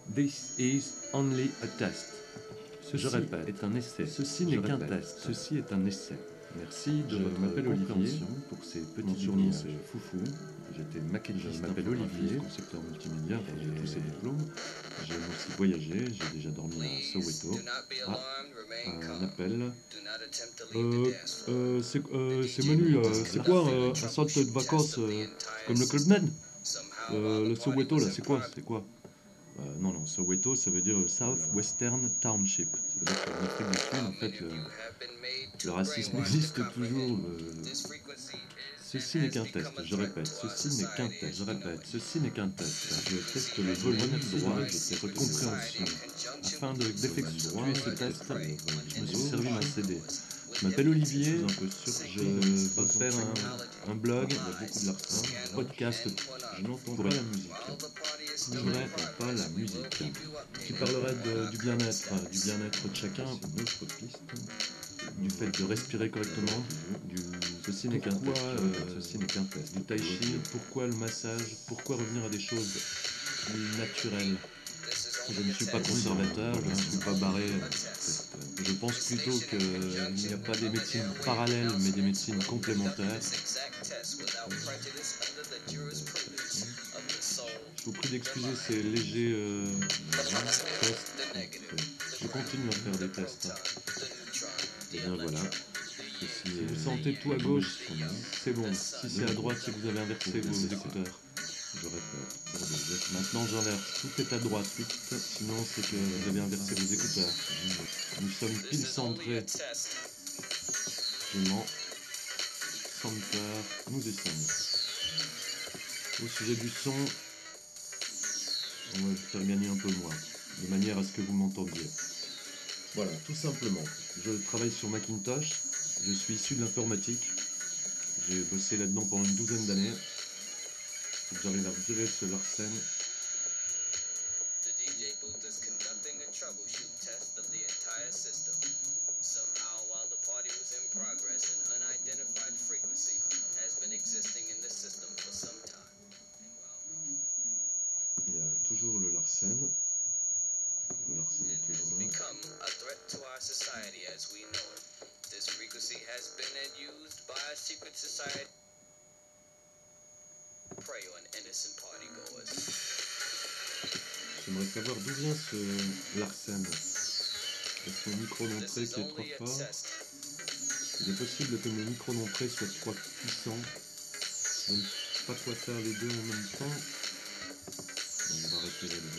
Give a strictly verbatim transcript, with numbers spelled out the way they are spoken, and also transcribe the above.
This is only a test. Ceci Je répète, est un essai. Ceci Je n'est qu'un répète, test. Ceci est un essai. Merci de Je votre m'appelle Olivier compréhension pour ces Mon petits surnom surnoms c'est Foufou. J'étais Je maquettiste m'appelle infographiste, Olivier, concepteur multimédia, enfin j'ai et tous ces diplômes. J'aime aussi voyager, j'ai déjà dormi à Soweto. Ah, un appel. Euh, euh, c'est euh, c'est Manu, euh, c'est quoi euh, un centre de vacances euh, c'est comme le Club Med euh, Le Soweto là, c'est quoi C'est quoi euh, Non, non, Soweto ça veut dire euh, South Western Township. Ça veut dire qu'en Afrique du Sud, en fait, le, le racisme existe toujours. Le, Ceci n'est qu'un test, je répète, ceci n'est qu'un test, je répète, ceci n'est qu'un test. Je teste le volume droit, je teste la compréhension. Afin de- d'effectuer ce test, je me suis servi d'un C D. Je m'appelle Olivier, je vais faire un, un blog, il y a beaucoup de larcins, un podcast, je n'entends pas la musique. Je n'entends pas la musique. Qui parlerait de- du bien-être, du bien-être de chacun, une autre piste, du fait de respirer correctement, du ceci n'est qu'un test, euh, ceci n'est qu'un test, du tai chi, pourquoi le massage, pourquoi revenir à des choses plus naturelles. Je ne suis pas conservateur, je ne suis pas barré. Je pense plutôt qu'il n'y a pas des médecines parallèles, mais des médecines complémentaires. Je vous prie d'excuser ces légers euh, tests. Je continue à faire des tests. Et bien voilà. Si vous sentez tout à gauche, c'est bon. Si c'est à droite, c'est que vous avez inversé vos écouteurs. Je répète. Maintenant j'inverse. Tout est à droite. Vite. Sinon c'est que vous avez inversé vos écouteurs. Nous sommes pile centrés. Absolument. Center. Nous y sommes. Au sujet du son, on va faire gagner un peu moins. De manière à ce que vous m'entendiez. Voilà, tout simplement. Je travaille sur Macintosh. Je suis issu de l'informatique. J'ai bossé là-dedans pendant une douzaine d'années. Faut que j'arrive à virer ce Larsen. Il y a toujours le Larsen. Le Larsen est toujours là. J'aimerais savoir d'où vient ce Larsen. Est-ce mon micro d'entrée qui est trop fort? Il est possible que mon micro d'entrée soit trop puissant. Je ne sais pas quoi faire les deux en même temps. On va arrêter là.